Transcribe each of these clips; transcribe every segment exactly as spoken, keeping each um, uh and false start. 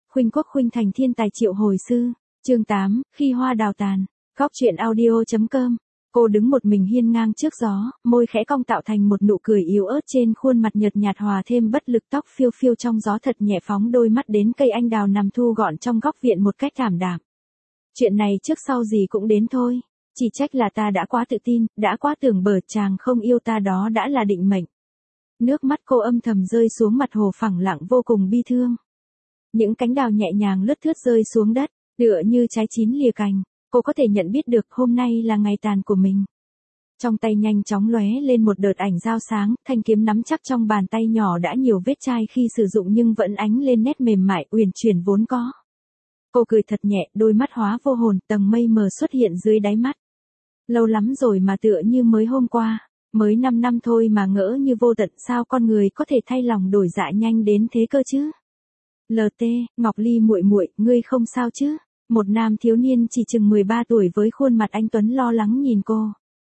Khuynh Quốc khuynh thành thiên tài triệu hồi sư. Chương tám, khi hoa đào tàn. Góc truyện audio.com. Cô đứng một mình hiên ngang trước gió, môi khẽ cong tạo thành một nụ cười yếu ớt trên khuôn mặt nhợt nhạt hòa thêm bất lực, tóc phiêu phiêu trong gió thật nhẹ, phóng đôi mắt đến cây anh đào nằm thu gọn trong góc viện một cách thảm đạm. Chuyện này trước sau gì cũng đến thôi. Chỉ trách là ta đã quá tự tin, đã quá tưởng bở, chàng không yêu ta đó đã là định mệnh. Nước mắt cô âm thầm rơi xuống mặt hồ phẳng lặng vô cùng bi thương. Những cánh đào nhẹ nhàng lướt thướt rơi xuống đất, tựa như trái chín lìa cành. Cô có thể nhận biết được hôm nay là ngày tàn của mình. Trong tay nhanh chóng lóe lên một đợt ảnh dao sáng, thanh kiếm nắm chắc trong bàn tay nhỏ đã nhiều vết chai khi sử dụng nhưng vẫn ánh lên nét mềm mại uyển chuyển vốn có. Cô cười thật nhẹ, đôi mắt hóa vô hồn, tầng mây mờ xuất hiện dưới đáy mắt. Lâu lắm rồi mà tựa như mới hôm qua, mới năm năm thôi mà ngỡ như vô tận, sao con người có thể thay lòng đổi dạ nhanh đến thế cơ chứ? lờ tê, Ngọc Ly muội muội, ngươi không sao chứ? Một nam thiếu niên chỉ chừng mười ba tuổi với khuôn mặt anh tuấn lo lắng nhìn cô.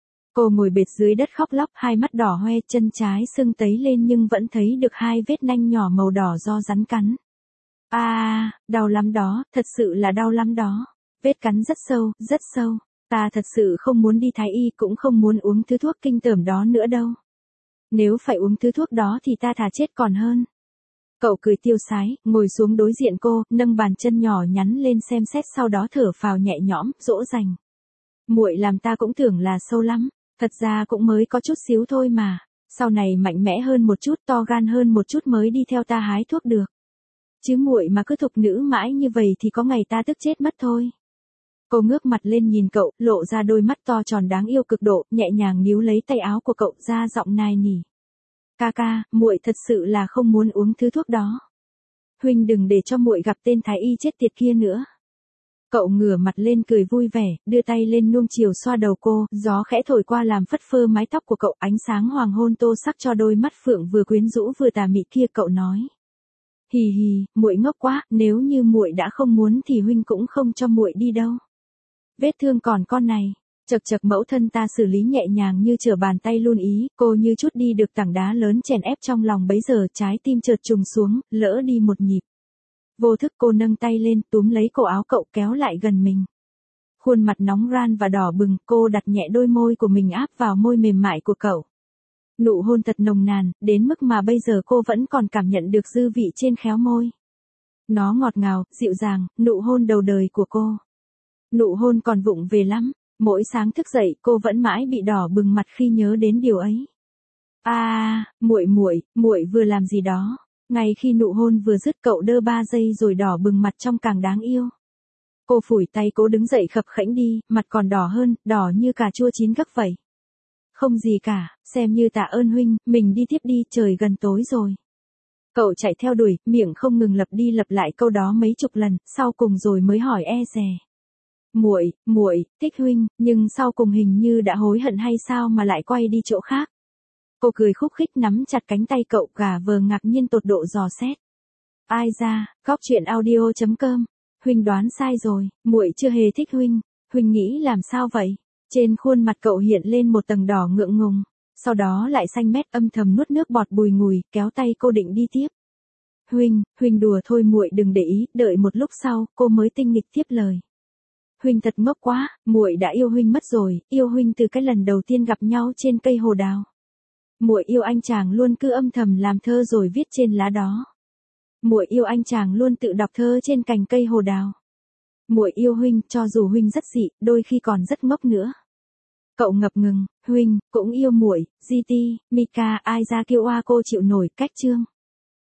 Cô ngồi bệt dưới đất khóc lóc, hai mắt đỏ hoe, chân trái sưng tấy lên nhưng vẫn thấy được hai vết nanh nhỏ màu đỏ do rắn cắn. À, đau lắm đó, thật sự là đau lắm đó. Vết cắn rất sâu, rất sâu. Ta thật sự không muốn đi thái y, cũng không muốn uống thứ thuốc kinh tởm đó nữa đâu. Nếu phải uống thứ thuốc đó thì ta thà chết còn hơn. Cậu cười tiêu sái, ngồi xuống đối diện cô, nâng bàn chân nhỏ nhắn lên xem xét, sau đó thở phào nhẹ nhõm, dỗ dành. Muội làm ta cũng tưởng là sâu lắm, thật ra cũng mới có chút xíu thôi mà. Sau này mạnh mẽ hơn một chút, to gan hơn một chút mới đi theo ta hái thuốc được. Chứ muội mà cứ thục nữ mãi như vậy thì có ngày ta tức chết mất thôi. Cô ngước mặt lên nhìn cậu, lộ ra đôi mắt to tròn đáng yêu cực độ, nhẹ nhàng níu lấy tay áo của cậu, ra giọng nài nỉ. Ca ca, muội thật sự là không muốn uống thứ thuốc đó. Huynh đừng để cho muội gặp tên thái y chết tiệt kia nữa. Cậu ngửa mặt lên cười vui vẻ, đưa tay lên nuông chiều xoa đầu cô, gió khẽ thổi qua làm phất phơ mái tóc của cậu, ánh sáng hoàng hôn tô sắc cho đôi mắt phượng vừa quyến rũ vừa tà mị kia. Cậu nói: Hì hì, muội ngốc quá, nếu như muội đã không muốn thì huynh cũng không cho muội đi đâu. Vết thương còn con này. Chật chật, mẫu thân ta xử lý nhẹ nhàng như trở bàn tay luôn ý. Cô như chút đi được tảng đá lớn chèn ép trong lòng bấy giờ, trái tim chợt trùng xuống, lỡ đi một nhịp. Vô thức cô nâng tay lên, túm lấy cổ áo cậu, kéo lại gần mình. Khuôn mặt nóng ran và đỏ bừng, cô đặt nhẹ đôi môi của mình áp vào môi mềm mại của cậu. Nụ hôn thật nồng nàn, đến mức mà bây giờ cô vẫn còn cảm nhận được dư vị trên khéo môi. Nó ngọt ngào, dịu dàng, nụ hôn đầu đời của cô. Nụ hôn còn vụng về lắm. Mỗi sáng thức dậy, cô vẫn mãi bị đỏ bừng mặt khi nhớ đến điều ấy. À, muội muội, muội vừa làm gì đó? Ngay khi nụ hôn vừa dứt, cậu đơ ba giây rồi đỏ bừng mặt trông càng đáng yêu. Cô phủi tay, cố đứng dậy khập khẽnh đi, mặt còn đỏ hơn, đỏ như cà chua chín gấc vậy. Không gì cả, xem như tạ ơn huynh, mình đi tiếp đi, trời gần tối rồi. Cậu chạy theo đuổi, miệng không ngừng lặp đi lặp lại câu đó mấy chục lần, sau cùng rồi mới hỏi e dè. Muội, muội, thích huynh, nhưng sau cùng hình như đã hối hận hay sao mà lại quay đi chỗ khác. Cô cười khúc khích nắm chặt cánh tay cậu, gà vờ ngạc nhiên tột độ dò xét. Ai ra, góc truyện audio.com. Huynh đoán sai rồi, muội chưa hề thích huynh. Huynh nghĩ làm sao vậy? Trên khuôn mặt cậu hiện lên một tầng đỏ ngượng ngùng, sau đó lại xanh mét, âm thầm nuốt nước bọt bùi ngùi, kéo tay cô định đi tiếp. Huynh, huynh đùa thôi, muội đừng để ý. Đợi một lúc sau, cô mới tinh nghịch tiếp lời. Huynh thật ngốc quá, muội đã yêu huynh mất rồi, yêu huynh từ cái lần đầu tiên gặp nhau trên cây hồ đào. Muội yêu anh chàng luôn cứ âm thầm làm thơ rồi viết trên lá đó. Muội yêu anh chàng luôn tự đọc thơ trên cành cây hồ đào. Muội yêu huynh, cho dù huynh rất dị, đôi khi còn rất ngốc nữa. Cậu ngập ngừng, huynh cũng yêu muội. giê tê, Mika, ai ra kêu a cô chịu nổi. Cách chương